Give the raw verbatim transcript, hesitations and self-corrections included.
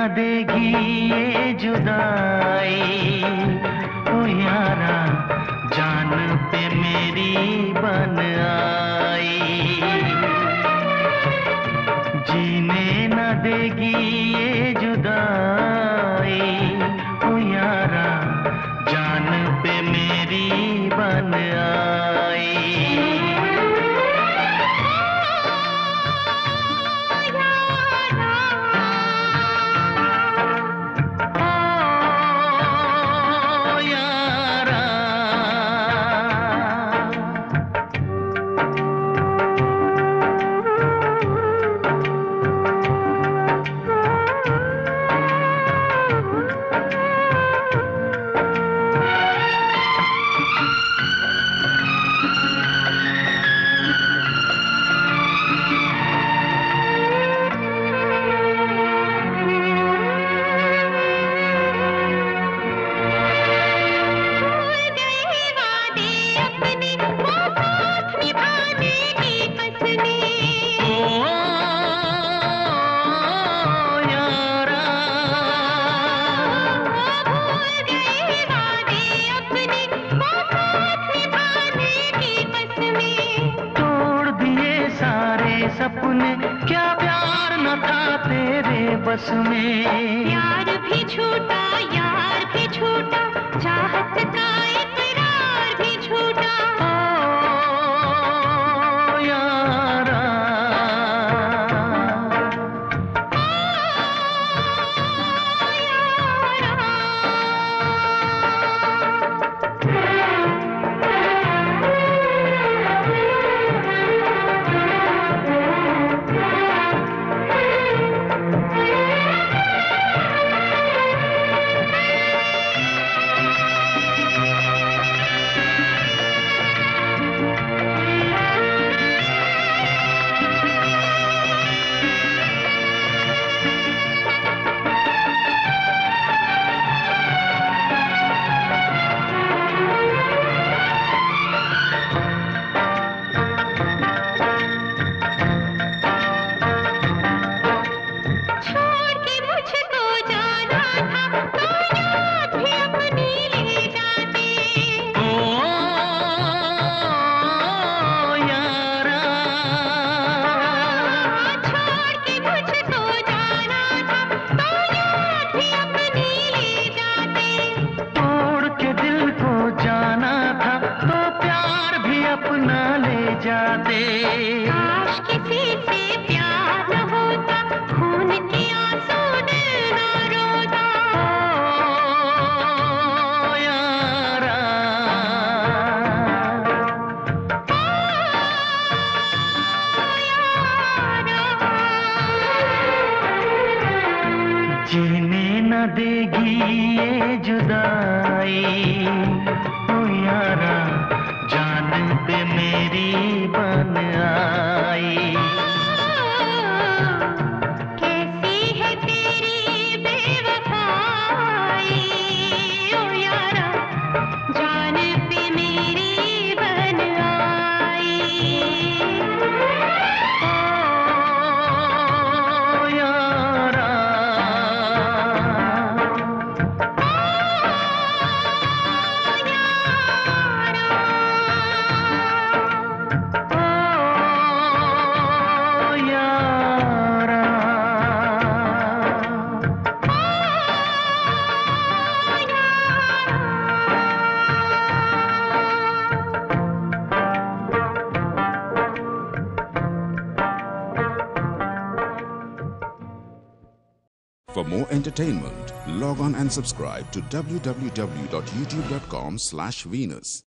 देगी ये जुदाई, ओ यारा जान पे मेरी बन आई। जीने न देगी ये जुदाई, ओ यारा जान पे मेरी बन आई। सपने क्या प्यार न था तेरे बस में। यार भी छूटा यार भी छूटा, चाहत का इकरार भी छूटा। ओ यारा जाते। काश किसी से प्यार न होता, खून के आंसू दिल न रोता। ओ यारा जीने न देगी ये जुदाई, ओ यारा जान पे मेरी बन आई। कैसी है तेरी बेवफाई, ओ यारा जान पे मेरी बन आई। ओ यारा For more entertainment, log on and subscribe to w w w dot youtube dot com slash Venus.